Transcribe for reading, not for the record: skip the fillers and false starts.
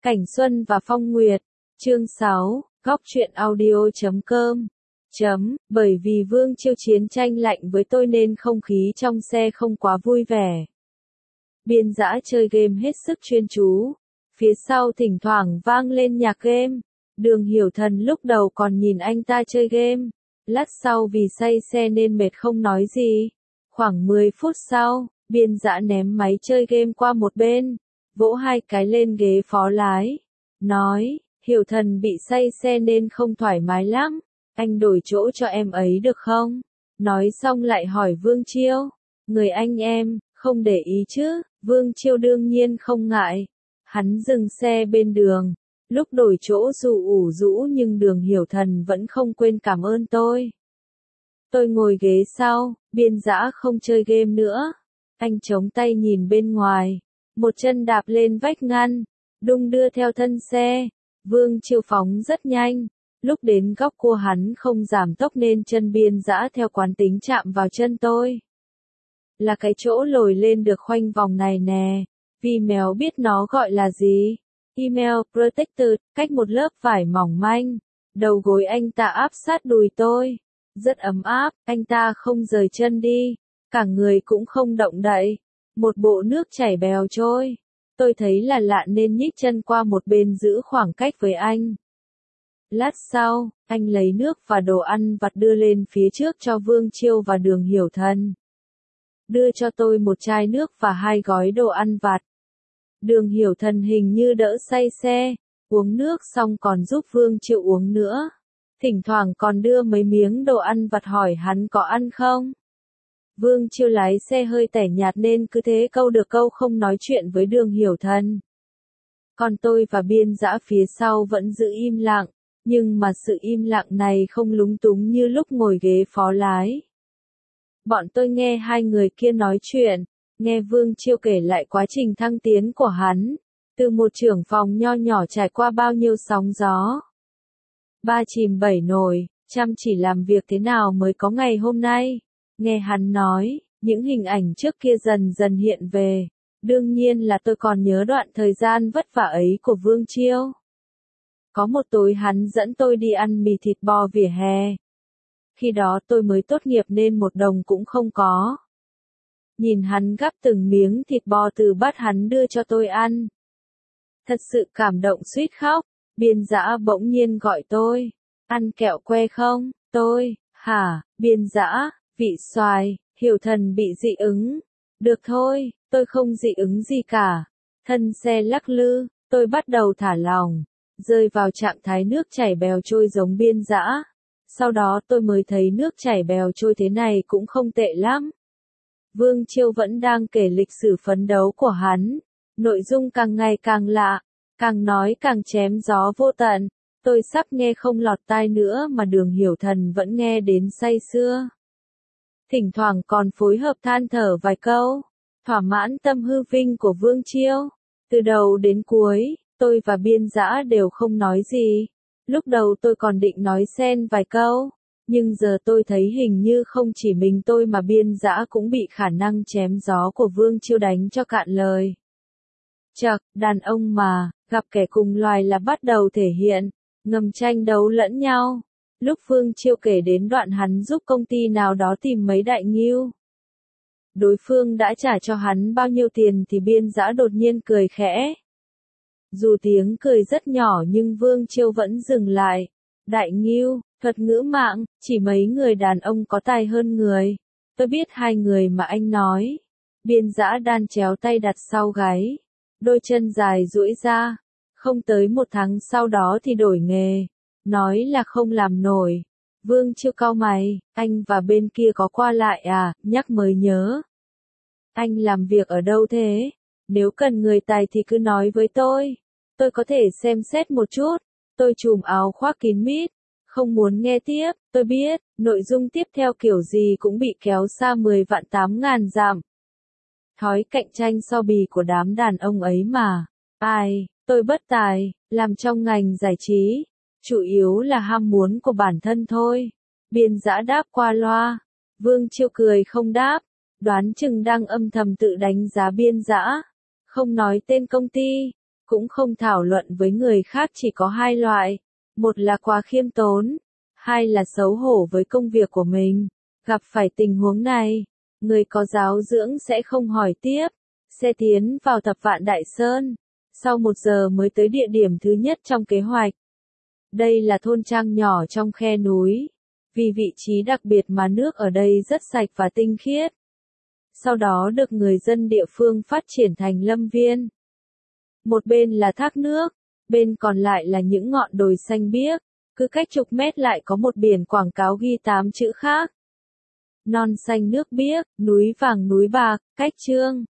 Cảnh Xuân và Phong Nguyệt, chương 6, góc truyện audio.com. Bởi vì Vương Chiêu chiến tranh lạnh với tôi nên không khí trong xe không quá vui vẻ. Biên Dã chơi game hết sức chuyên chú. Phía sau thỉnh thoảng vang lên nhạc game. Đường Hiểu Thần lúc đầu còn nhìn anh ta chơi game. Lát sau vì say xe nên mệt không nói gì. Khoảng 10 phút sau, Biên Dã ném máy chơi game qua một bên, vỗ 2 cái lên ghế phó lái. Nói, Hiểu Thần bị say xe nên không thoải mái lắm. Anh đổi chỗ cho em ấy được không? Nói xong lại hỏi Vương Chiêu. Người anh em, không để ý chứ? Vương Chiêu đương nhiên không ngại. Hắn dừng xe bên đường. Lúc đổi chỗ dù ủ rũ nhưng Đường Hiểu Thần vẫn không quên cảm ơn tôi. Tôi ngồi ghế sau, Biên Dã không chơi game nữa. Anh chống tay nhìn bên ngoài. Một chân đạp lên vách ngăn. Đung đưa theo thân xe. Vương Chiêu phóng rất nhanh. Lúc đến góc cua hắn không giảm tốc nên chân Biên Dã theo quán tính chạm vào chân tôi. Là cái chỗ lồi lên được khoanh vòng này nè. Vì mèo biết nó gọi là gì? Email Protector, cách một lớp vải mỏng manh. Đầu gối anh ta áp sát đùi tôi. Rất ấm áp, anh ta không rời chân đi. Cả người cũng không động đậy. Một bộ nước chảy bèo trôi. Tôi thấy là lạ nên nhích chân qua một bên giữ khoảng cách với anh. Lát sau, anh lấy nước và đồ ăn vặt đưa lên phía trước cho Vương Chiêu và Đường Hiểu Thần. Đưa cho tôi một chai nước và 2 gói đồ ăn vặt. Đường Hiểu Thần hình như đỡ say xe, uống nước xong còn giúp Vương Chiêu uống nữa. Thỉnh thoảng còn đưa mấy miếng đồ ăn vặt hỏi hắn có ăn không. Vương Chiêu lái xe hơi tẻ nhạt nên cứ thế câu được câu không nói chuyện với Đường Hiểu Thần. Còn tôi và Biên Dã phía sau vẫn giữ im lặng, nhưng mà sự im lặng này không lúng túng như lúc ngồi ghế phó lái. Bọn tôi nghe hai người kia nói chuyện, nghe Vương Chiêu kể lại quá trình thăng tiến của hắn, từ một trưởng phòng nho nhỏ trải qua bao nhiêu sóng gió. 3 chìm 7 nổi, chăm chỉ làm việc thế nào mới có ngày hôm nay. Nghe hắn nói, những hình ảnh trước kia dần dần hiện về. Đương nhiên là tôi còn nhớ đoạn thời gian vất vả ấy của Vương Chiêu. Có một tối hắn dẫn tôi đi ăn mì thịt bò vỉa hè. Khi đó tôi mới tốt nghiệp nên 1 đồng cũng không có. Nhìn hắn gắp từng miếng thịt bò từ bát hắn đưa cho tôi ăn. Thật sự cảm động suýt khóc. Biên Dã bỗng nhiên gọi tôi. Ăn kẹo que không? Tôi, hả? Biên Dã, vị xoài, Hiểu Thần bị dị ứng. Được thôi, tôi không dị ứng gì cả. Thân xe lắc lư, tôi bắt đầu thả lỏng, rơi vào trạng thái nước chảy bèo trôi giống Biên Dã. Sau đó tôi mới thấy nước chảy bèo trôi thế này cũng không tệ lắm. Vương Chiêu vẫn đang kể lịch sử phấn đấu của hắn. Nội dung càng ngày càng lạ, càng nói càng chém gió vô tận. Tôi sắp nghe không lọt tai nữa mà Đường Hiểu Thần vẫn nghe đến say sưa. Thỉnh thoảng còn phối hợp than thở vài câu, thỏa mãn tâm hư vinh của Vương Chiêu. Từ đầu đến cuối, tôi và Biên Dã đều không nói gì. Lúc đầu tôi còn định nói xen vài câu, nhưng giờ tôi thấy hình như không chỉ mình tôi mà Biên Dã cũng bị khả năng chém gió của Vương Chiêu đánh cho cạn lời. Chậc, đàn ông mà, gặp kẻ cùng loài là bắt đầu thể hiện, ngầm tranh đấu lẫn nhau. Lúc Vương Chiêu kể đến đoạn hắn giúp công ty nào đó tìm mấy đại ngưu. Đối phương đã trả cho hắn bao nhiêu tiền thì Biên Dã đột nhiên cười khẽ. Dù tiếng cười rất nhỏ nhưng Vương Chiêu vẫn dừng lại. Đại ngưu, thuật ngữ mạng, chỉ mấy người đàn ông có tài hơn người. Tôi biết 2 người mà anh nói. Biên Dã đan chéo tay đặt sau gáy. Đôi chân dài duỗi ra. Không tới 1 tháng sau đó thì đổi nghề. Nói là không làm nổi. Vương Chiêu cau mày, anh và bên kia có qua lại à, nhắc mới nhớ. Anh làm việc ở đâu thế? Nếu cần người tài thì cứ nói với tôi. Tôi có thể xem xét một chút. Tôi trùm áo khoác kín mít. Không muốn nghe tiếp, tôi biết, nội dung tiếp theo kiểu gì cũng bị kéo xa 10 vạn 8 ngàn dặm. Thói cạnh tranh so bì của đám đàn ông ấy mà. Ai, tôi bất tài, làm trong ngành giải trí. Chủ yếu là ham muốn của bản thân thôi. Biên Dã đáp qua loa. Vương Chiêu cười không đáp. Đoán chừng đang âm thầm tự đánh giá Biên Dã. Không nói tên công ty. cũng không thảo luận với người khác, chỉ có hai loại. Một là quá khiêm tốn, hai là xấu hổ với công việc của mình. Gặp phải tình huống này, người có giáo dưỡng sẽ không hỏi tiếp. Xe tiến vào Thập Vạn Đại Sơn, sau 1 giờ mới tới địa điểm thứ nhất trong kế hoạch. Đây là thôn trang nhỏ trong khe núi. Vì vị trí đặc biệt mà nước ở đây rất sạch và tinh khiết. Sau đó được người dân địa phương phát triển thành lâm viên. Một bên là thác nước, bên còn lại là những ngọn đồi xanh biếc, cứ cách chục mét lại có một biển quảng cáo ghi 8 chữ khác. Non xanh nước biếc, núi vàng núi bạc, cách chương.